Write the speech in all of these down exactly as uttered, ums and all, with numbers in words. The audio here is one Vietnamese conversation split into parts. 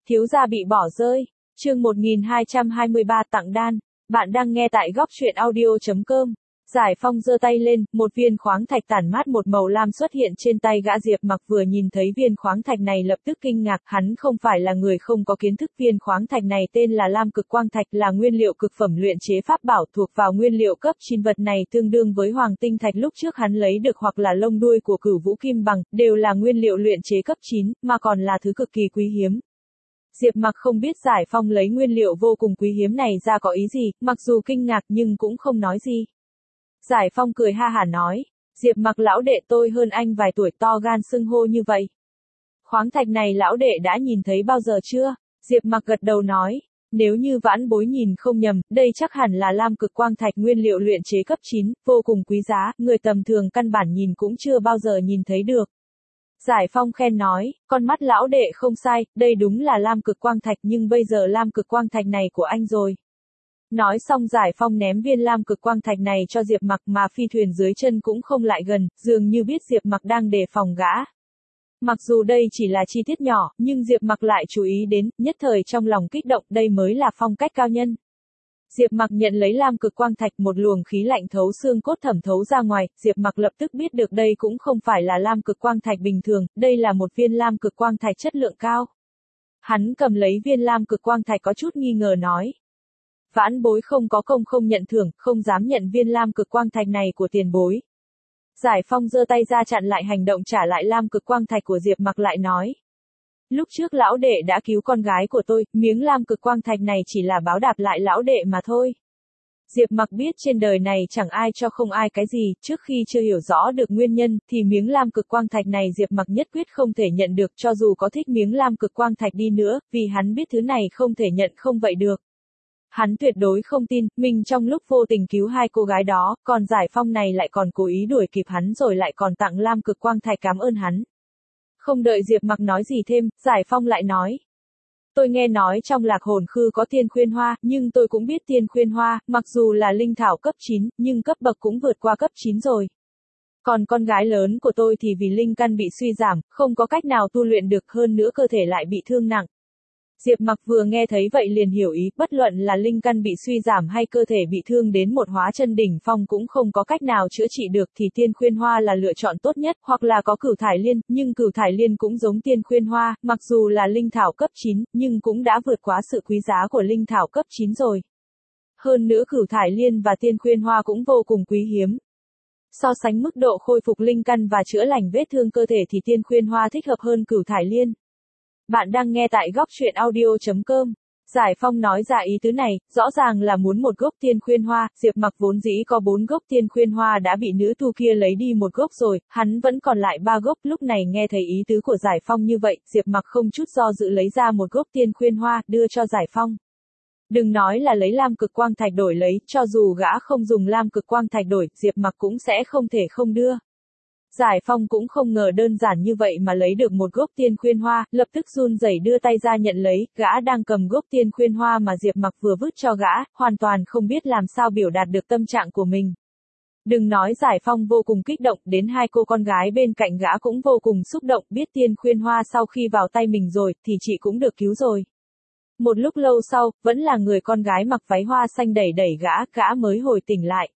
Thiếu gia bị bỏ rơi. Chương một nghìn hai trăm hai mươi ba tặng đan. Bạn đang nghe tại góc truyện audio chấm com. Giải Phong giơ tay lên, một viên khoáng thạch tản mát một màu lam xuất hiện trên tay gã. Diệp Mặc vừa nhìn thấy viên khoáng thạch này lập tức kinh ngạc, hắn không phải là người không có kiến thức. Viên khoáng thạch này tên là lam cực quang thạch, là nguyên liệu cực phẩm luyện chế pháp bảo, thuộc vào nguyên liệu cấp chín. Vật này tương đương với hoàng tinh thạch lúc trước hắn lấy được, hoặc là lông đuôi của cửu vũ kim bằng, đều là nguyên liệu luyện chế cấp chín, mà còn là thứ cực kỳ quý hiếm. Diệp Mặc không biết Giải Phong lấy nguyên liệu vô cùng quý hiếm này ra có ý gì, mặc dù kinh ngạc nhưng cũng không nói gì. Giải Phong cười ha hả nói, Diệp Mặc lão đệ, tôi hơn anh vài tuổi, to gan xưng hô như vậy. Khoáng thạch này lão đệ đã nhìn thấy bao giờ chưa? Diệp Mặc gật đầu nói, nếu như vãn bối nhìn không nhầm, đây chắc hẳn là lam cực quang thạch, nguyên liệu luyện chế cấp chín, vô cùng quý giá, người tầm thường căn bản nhìn cũng chưa bao giờ nhìn thấy được. Giải Phong khen nói, con mắt lão đệ không sai, đây đúng là lam cực quang thạch, nhưng bây giờ lam cực quang thạch này của anh rồi. Nói xong Giải Phong ném viên lam cực quang thạch này cho Diệp Mặc, mà phi thuyền dưới chân cũng không lại gần, dường như biết Diệp Mặc đang đề phòng gã. Mặc dù đây chỉ là chi tiết nhỏ, nhưng Diệp Mặc lại chú ý đến, nhất thời trong lòng kích động, đây mới là phong cách cao nhân. Diệp Mặc nhận lấy lam cực quang thạch, một luồng khí lạnh thấu xương cốt thẩm thấu ra ngoài, Diệp Mặc lập tức biết được đây cũng không phải là lam cực quang thạch bình thường, đây là một viên lam cực quang thạch chất lượng cao. Hắn cầm lấy viên lam cực quang thạch có chút nghi ngờ nói. Vãn bối không có công không nhận thưởng, không dám nhận viên lam cực quang thạch này của tiền bối. Giải Phong giơ tay ra chặn lại hành động trả lại lam cực quang thạch của Diệp Mặc, lại nói. Lúc trước lão đệ đã cứu con gái của tôi, miếng lam cực quang thạch này chỉ là báo đáp lại lão đệ mà thôi. Diệp Mặc biết trên đời này chẳng ai cho không ai cái gì, trước khi chưa hiểu rõ được nguyên nhân, thì miếng lam cực quang thạch này Diệp Mặc nhất quyết không thể nhận được, cho dù có thích miếng lam cực quang thạch đi nữa, vì hắn biết thứ này không thể nhận không vậy được. Hắn tuyệt đối không tin, mình trong lúc vô tình cứu hai cô gái đó, còn Giải Phong này lại còn cố ý đuổi kịp hắn rồi lại còn tặng lam cực quang thạch cảm ơn hắn. Không đợi Diệp Mặc nói gì thêm, Giải Phong lại nói. Tôi nghe nói trong Lạc Hồn Khư có tiên khuyên hoa, nhưng tôi cũng biết tiên khuyên hoa, mặc dù là linh thảo cấp chín, nhưng cấp bậc cũng vượt qua cấp chín rồi. Còn con gái lớn của tôi thì vì linh căn bị suy giảm, không có cách nào tu luyện được, hơn nữa cơ thể lại bị thương nặng. Diệp Mặc vừa nghe thấy vậy liền hiểu ý, bất luận là linh căn bị suy giảm hay cơ thể bị thương đến một hóa chân đỉnh phong cũng không có cách nào chữa trị được, thì tiên khuyên hoa là lựa chọn tốt nhất, hoặc là có cửu thải liên, nhưng cửu thải liên cũng giống tiên khuyên hoa, mặc dù là linh thảo cấp chín, nhưng cũng đã vượt quá sự quý giá của linh thảo cấp chín rồi. Hơn nữa cửu thải liên và tiên khuyên hoa cũng vô cùng quý hiếm. So sánh mức độ khôi phục linh căn và chữa lành vết thương cơ thể thì tiên khuyên hoa thích hợp hơn cửu thải liên. Bạn đang nghe tại góc truyện audio chấm com. Giải Phong nói ra ý tứ này, rõ ràng là muốn một gốc tiên khuyên hoa, Diệp Mặc vốn dĩ có bốn gốc tiên khuyên hoa đã bị nữ tu kia lấy đi một gốc rồi, hắn vẫn còn lại ba gốc, lúc này nghe thấy ý tứ của Giải Phong như vậy, Diệp Mặc không chút do dự lấy ra một gốc tiên khuyên hoa, đưa cho Giải Phong. Đừng nói là lấy lam cực quang thạch đổi lấy, cho dù gã không dùng lam cực quang thạch đổi, Diệp Mặc cũng sẽ không thể không đưa. Giải Phong cũng không ngờ đơn giản như vậy mà lấy được một gốc tiên khuyên hoa, lập tức run rẩy đưa tay ra nhận lấy, gã đang cầm gốc tiên khuyên hoa mà Diệp Mặc vừa vứt cho gã, hoàn toàn không biết làm sao biểu đạt được tâm trạng của mình. Đừng nói Giải Phong vô cùng kích động, đến hai cô con gái bên cạnh gã cũng vô cùng xúc động, biết tiên khuyên hoa sau khi vào tay mình rồi, thì chị cũng được cứu rồi. Một lúc lâu sau, vẫn là người con gái mặc váy hoa xanh đẩy đẩy gã, gã mới hồi tỉnh lại.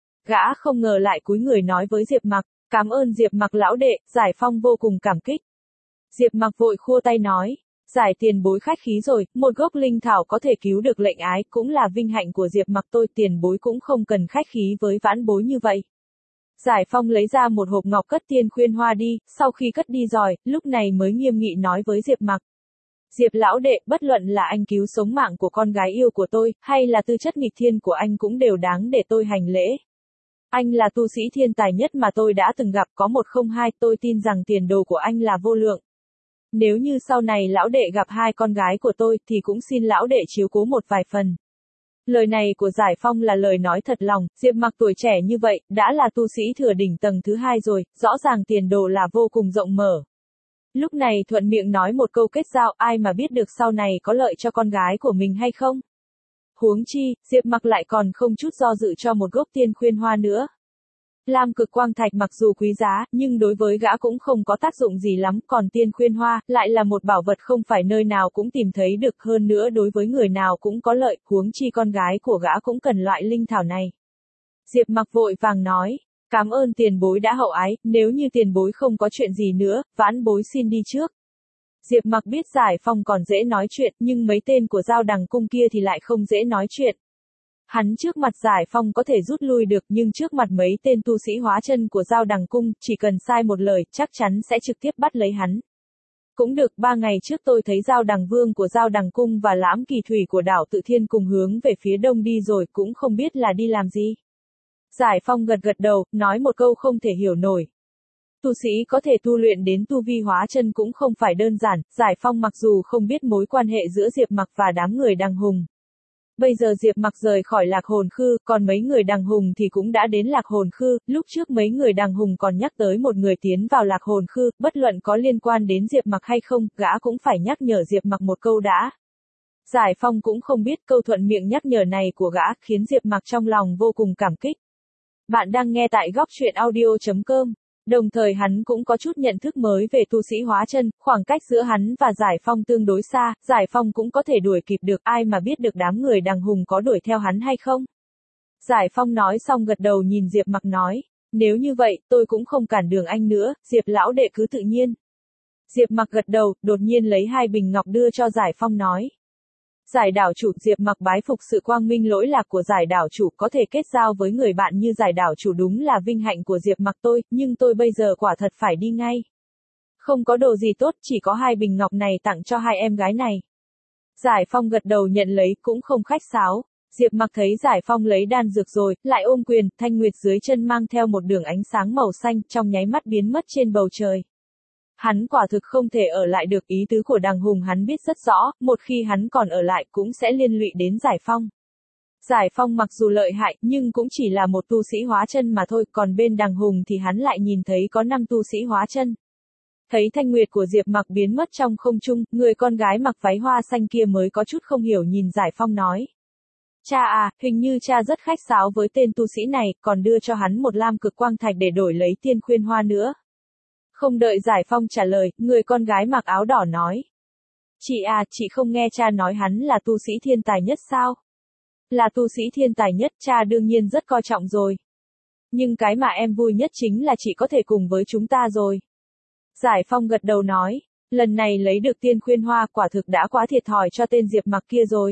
Gã không ngờ lại cúi người nói với Diệp Mặc. Cảm ơn Diệp Mặc lão đệ, Giải Phong vô cùng cảm kích. Diệp Mặc vội khua tay nói, Giải tiền bối khách khí rồi, một gốc linh thảo có thể cứu được lệnh ái, cũng là vinh hạnh của Diệp Mặc tôi, tiền bối cũng không cần khách khí với vãn bối như vậy. Giải Phong lấy ra một hộp ngọc cất tiên khuyên hoa đi, sau khi cất đi rồi, lúc này mới nghiêm nghị nói với Diệp Mặc. Diệp lão đệ, bất luận là anh cứu sống mạng của con gái yêu của tôi, hay là tư chất nghịch thiên của anh cũng đều đáng để tôi hành lễ. Anh là tu sĩ thiên tài nhất mà tôi đã từng gặp, có một không hai, tôi tin rằng tiền đồ của anh là vô lượng. Nếu như sau này lão đệ gặp hai con gái của tôi, thì cũng xin lão đệ chiếu cố một vài phần. Lời này của Giải Phong là lời nói thật lòng, Diệp Mặc tuổi trẻ như vậy, đã là tu sĩ thừa đỉnh tầng thứ hai rồi, rõ ràng tiền đồ là vô cùng rộng mở. Lúc này thuận miệng nói một câu kết giao, ai mà biết được sau này có lợi cho con gái của mình hay không. Huống chi, Diệp Mặc lại còn không chút do dự cho một gốc tiên khuyên hoa nữa. Lam cực quang thạch mặc dù quý giá, nhưng đối với gã cũng không có tác dụng gì lắm, còn tiên khuyên hoa, lại là một bảo vật không phải nơi nào cũng tìm thấy được, hơn nữa đối với người nào cũng có lợi, huống chi con gái của gã cũng cần loại linh thảo này. Diệp Mặc vội vàng nói, cảm ơn tiền bối đã hậu ái, nếu như tiền bối không có chuyện gì nữa, vãn bối xin đi trước. Diệp Mặc biết Giải Phong còn dễ nói chuyện, nhưng mấy tên của Giao Đằng cung kia thì lại không dễ nói chuyện. Hắn trước mặt Giải Phong có thể rút lui được, nhưng trước mặt mấy tên tu sĩ hóa chân của Giao Đằng cung, chỉ cần sai một lời, chắc chắn sẽ trực tiếp bắt lấy hắn. Cũng được, ba ngày trước tôi thấy Giao Đằng vương của Giao Đằng cung và Lãm Kỳ Thủy của đảo Tự Thiên cùng hướng về phía đông đi rồi, cũng không biết là đi làm gì. Giải Phong gật gật đầu, nói một câu không thể hiểu nổi. Tu sĩ có thể tu luyện đến tu vi hóa chân cũng không phải đơn giản, Giải Phong mặc dù không biết mối quan hệ giữa Diệp Mặc và đám người Đằng Hùng. Bây giờ Diệp Mặc rời khỏi Lạc Hồn Khư, còn mấy người Đằng Hùng thì cũng đã đến Lạc Hồn Khư, lúc trước mấy người Đằng Hùng còn nhắc tới một người tiến vào Lạc Hồn Khư, bất luận có liên quan đến Diệp Mặc hay không, gã cũng phải nhắc nhở Diệp Mặc một câu đã. Giải Phong cũng không biết câu thuận miệng nhắc nhở này của gã, khiến Diệp Mặc trong lòng vô cùng cảm kích. Bạn đang nghe tại góc truyện audio chấm com. Đồng thời hắn cũng có chút nhận thức mới về tu sĩ hóa chân, khoảng cách giữa hắn và Giải Phong tương đối xa, Giải Phong cũng có thể đuổi kịp được, ai mà biết được đám người Đằng Hùng có đuổi theo hắn hay không. Giải Phong nói xong gật đầu nhìn Diệp Mặc nói, nếu như vậy, tôi cũng không cản đường anh nữa, Diệp lão đệ cứ tự nhiên. Diệp Mặc gật đầu, đột nhiên lấy hai bình ngọc đưa cho Giải Phong nói. Giải đảo chủ, Diệp Mặc bái phục sự quang minh lỗi lạc của giải đảo chủ, có thể kết giao với người bạn như giải đảo chủ đúng là vinh hạnh của Diệp Mặc tôi, nhưng tôi bây giờ quả thật phải đi ngay. Không có đồ gì tốt, chỉ có hai bình ngọc này tặng cho hai em gái này. Giải Phong gật đầu nhận lấy, cũng không khách sáo. Diệp Mặc thấy Giải Phong lấy đan dược rồi, lại ôm quyền, thanh nguyệt dưới chân mang theo một đường ánh sáng màu xanh, trong nháy mắt biến mất trên bầu trời. Hắn quả thực không thể ở lại được, ý tứ của Đằng Hùng hắn biết rất rõ, một khi hắn còn ở lại cũng sẽ liên lụy đến Giải Phong. Giải Phong mặc dù lợi hại, nhưng cũng chỉ là một tu sĩ hóa chân mà thôi, còn bên Đằng Hùng thì hắn lại nhìn thấy có năm tu sĩ hóa chân. Thấy thanh nguyệt của Diệp Mặc biến mất trong không trung, người con gái mặc váy hoa xanh kia mới có chút không hiểu nhìn Giải Phong nói. Cha à, hình như cha rất khách sáo với tên tu sĩ này, còn đưa cho hắn một lam cực quang thạch để đổi lấy tiên khuyên hoa nữa. Không đợi Giải Phong trả lời, người con gái mặc áo đỏ nói. Chị à, chị không nghe cha nói hắn là tu sĩ thiên tài nhất sao? Là tu sĩ thiên tài nhất, cha đương nhiên rất coi trọng rồi. Nhưng cái mà em vui nhất chính là chị có thể cùng với chúng ta rồi. Giải Phong gật đầu nói, lần này lấy được tiên khuyên hoa quả thực đã quá thiệt thòi cho tên Diệp Mặc kia rồi.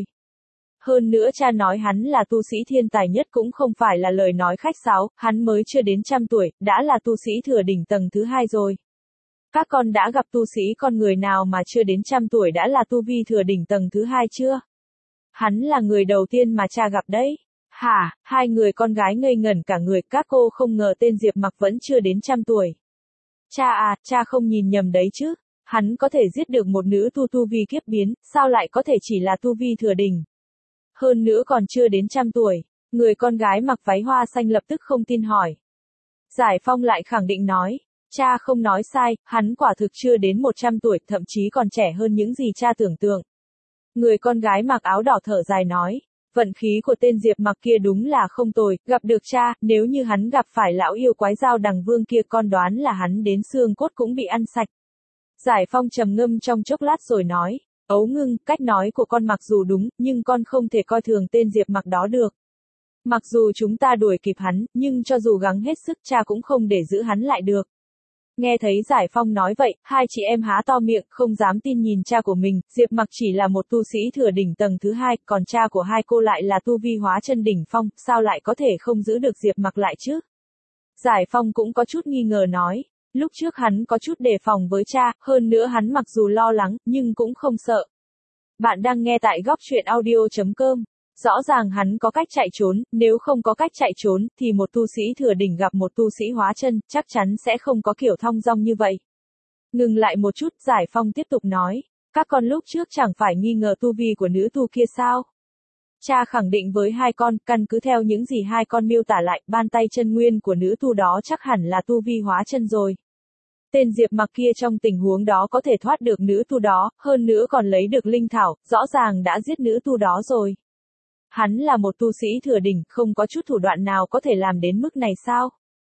Hơn nữa cha nói hắn là tu sĩ thiên tài nhất cũng không phải là lời nói khách sáo, hắn mới chưa đến trăm tuổi, đã là tu sĩ thừa đỉnh tầng thứ hai rồi. Các con đã gặp tu sĩ con người nào mà chưa đến trăm tuổi đã là tu vi thừa đỉnh tầng thứ hai chưa? Hắn là người đầu tiên mà cha gặp đấy. Hả, hai người con gái ngây ngẩn cả người, các cô không ngờ tên Diệp Mặc vẫn chưa đến trăm tuổi. Cha à, cha không nhìn nhầm đấy chứ, hắn có thể giết được một nữ tu tu vi kiếp biến, sao lại có thể chỉ là tu vi thừa đỉnh? Hơn nữa còn chưa đến trăm tuổi, người con gái mặc váy hoa xanh lập tức không tin hỏi. Giải Phong lại khẳng định nói, cha không nói sai, hắn quả thực chưa đến một trăm tuổi, thậm chí còn trẻ hơn những gì cha tưởng tượng. Người con gái mặc áo đỏ thở dài nói, vận khí của tên Diệp Mặc kia đúng là không tồi, gặp được cha, nếu như hắn gặp phải lão yêu quái Giao Đằng vương kia con đoán là hắn đến xương cốt cũng bị ăn sạch. Giải Phong trầm ngâm trong chốc lát rồi nói. Ấu Ngưng, cách nói của con mặc dù đúng, nhưng con không thể coi thường tên Diệp Mặc đó được. Mặc dù chúng ta đuổi kịp hắn, nhưng cho dù gắng hết sức cha cũng không để giữ hắn lại được. Nghe thấy Giải Phong nói vậy, hai chị em há to miệng, không dám tin nhìn cha của mình, Diệp Mặc chỉ là một tu sĩ thừa đỉnh tầng thứ hai, còn cha của hai cô lại là tu vi hóa chân đỉnh phong, sao lại có thể không giữ được Diệp Mặc lại chứ? Giải Phong cũng có chút nghi ngờ nói. Lúc trước hắn có chút đề phòng với cha, hơn nữa hắn mặc dù lo lắng, nhưng cũng không sợ. Bạn đang nghe tại góc truyện audio chấm com. Rõ ràng hắn có cách chạy trốn, nếu không có cách chạy trốn, thì một tu sĩ thừa đỉnh gặp một tu sĩ hóa chân, chắc chắn sẽ không có kiểu thong dong như vậy. Ngừng lại một chút, Giải Phong tiếp tục nói, các con lúc trước chẳng phải nghi ngờ tu vi của nữ tu kia sao? Cha khẳng định với hai con, căn cứ theo những gì hai con miêu tả lại, ban tay chân nguyên của nữ tu đó chắc hẳn là tu vi hóa chân rồi. Tên Diệp Mặc kia trong tình huống đó có thể thoát được nữ tu đó, hơn nữa còn lấy được linh thảo, rõ ràng đã giết nữ tu đó rồi. Hắn là một tu sĩ thừa đỉnh, không có chút thủ đoạn nào có thể làm đến mức này sao?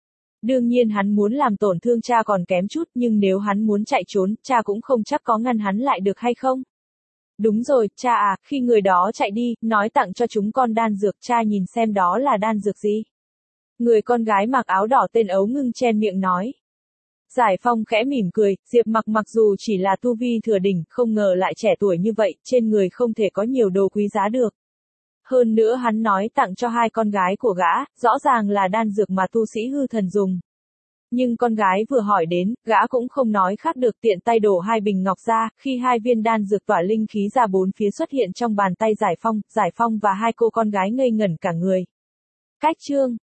Đương nhiên hắn muốn làm tổn thương cha còn kém chút, nhưng nếu hắn muốn chạy trốn, cha cũng không chắc có ngăn hắn lại được hay không. Đúng rồi, cha à, khi người đó chạy đi, nói tặng cho chúng con đan dược, cha nhìn xem đó là đan dược gì. Người con gái mặc áo đỏ tên Ấu Ngưng chen miệng nói. Giải Phong khẽ mỉm cười, Diệp Mặc mặc dù chỉ là tu vi thừa đỉnh, không ngờ lại trẻ tuổi như vậy, trên người không thể có nhiều đồ quý giá được. Hơn nữa hắn nói tặng cho hai con gái của gã, rõ ràng là đan dược mà tu sĩ hư thần dùng. Nhưng con gái vừa hỏi đến, gã cũng không nói khác được, tiện tay đổ hai bình ngọc ra, khi hai viên đan dược tỏa linh khí ra bốn phía xuất hiện trong bàn tay Giải Phong, Giải Phong và hai cô con gái ngây ngẩn cả người. Cách chương